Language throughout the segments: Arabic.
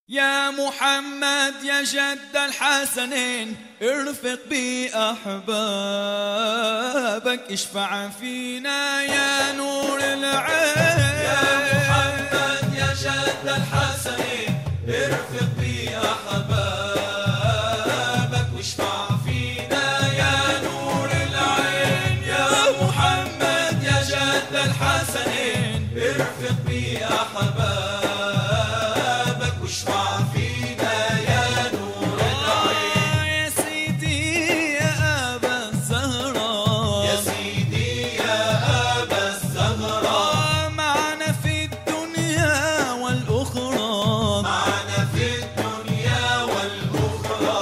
يا محمد يا جد الحسنين ارفق بأحبابك اشفع فينا يا نور العين. يا محمد يا جد الحسنين ارفق بأحبابك واشفع فينا يا نور العين. يا محمد يا جد الحسنين ارفق بأحبابك واشفع فينا يا نور العين. يا سيدي يا أبا الزهراء يا سيدي يا أبا الزهراء معنا في الدنيا والأخرى معنا في الدنيا والأخرى.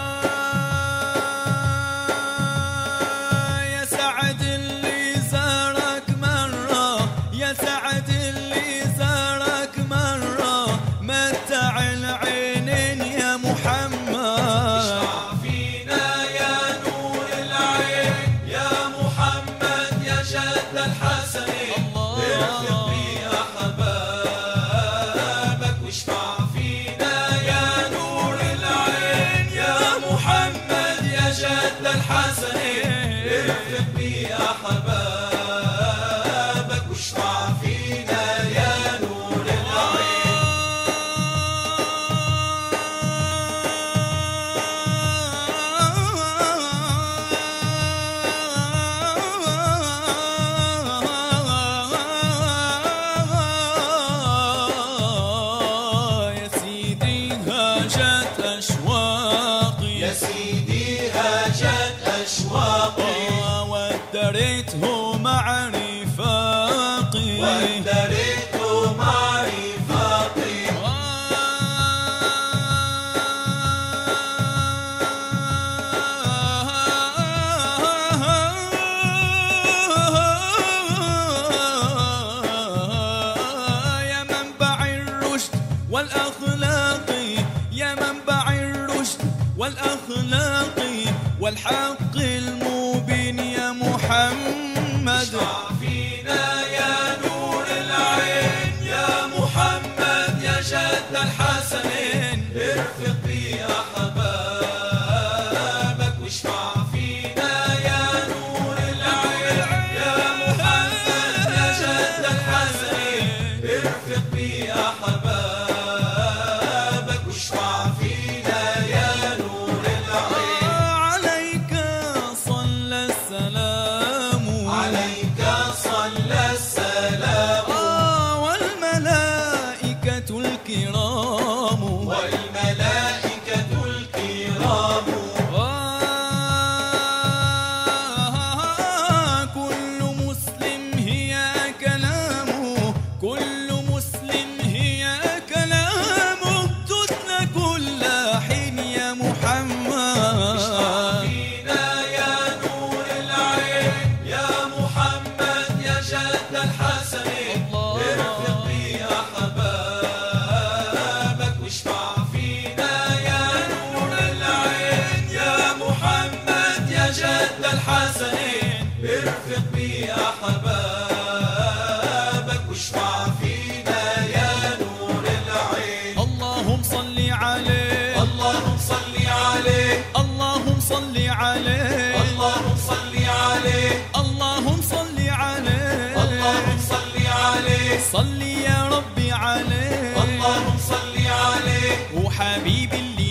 يا سعد اللي زارك مرة يا سعد اللي زارك مرة متع العينين يا محمد. اشفع فينا يا نور العين. يا محمد يا جد الحسنين ارفق بأحبابك واشفع فينا يا نور العين. يا محمد يا جد الحسنين ارفق بأحبابك واشفع فينا يا نور العين. يا سيدي هاجت أشواقي يا سيدي هاجت أشواقي ودريته مع رفاقي ودريت مع رفاقي. يا منبع الرشد والأخلاق يا منبع الرشد والأخلاق والحق المبين يا محمد. اشفع فينا يا نور العين. يا محمد يا جد الحسنين ارفق بأحبابك واشفع فينا يا نور العين. يا محمد يا جد الحسنين ارفق بأحبابك واشفع فينا يا نور العين. عليك صلى السلام عليك صلى السلام والملائكة الكرام والملائكة الكرام. كل مسلم هي كلامه كل مسلم هي كلامه تتلى كل حين يا محمد. فينا يا نور العين. يا محمد يا جد الحسنين ارفق بأحبابك واشفع فينا يا نور العين. يا محمد يا جد الحسنين ارفق بأحبابك واشفع فينا يا نور العين. اللهم صل عليه اللهم صل عليه. اللهم صل عليه اللهم صل عليه. اللهم صل عليه اللهم صل عليه. صل يا ربي عليه اللهم صل عليه. وحبيبي اللي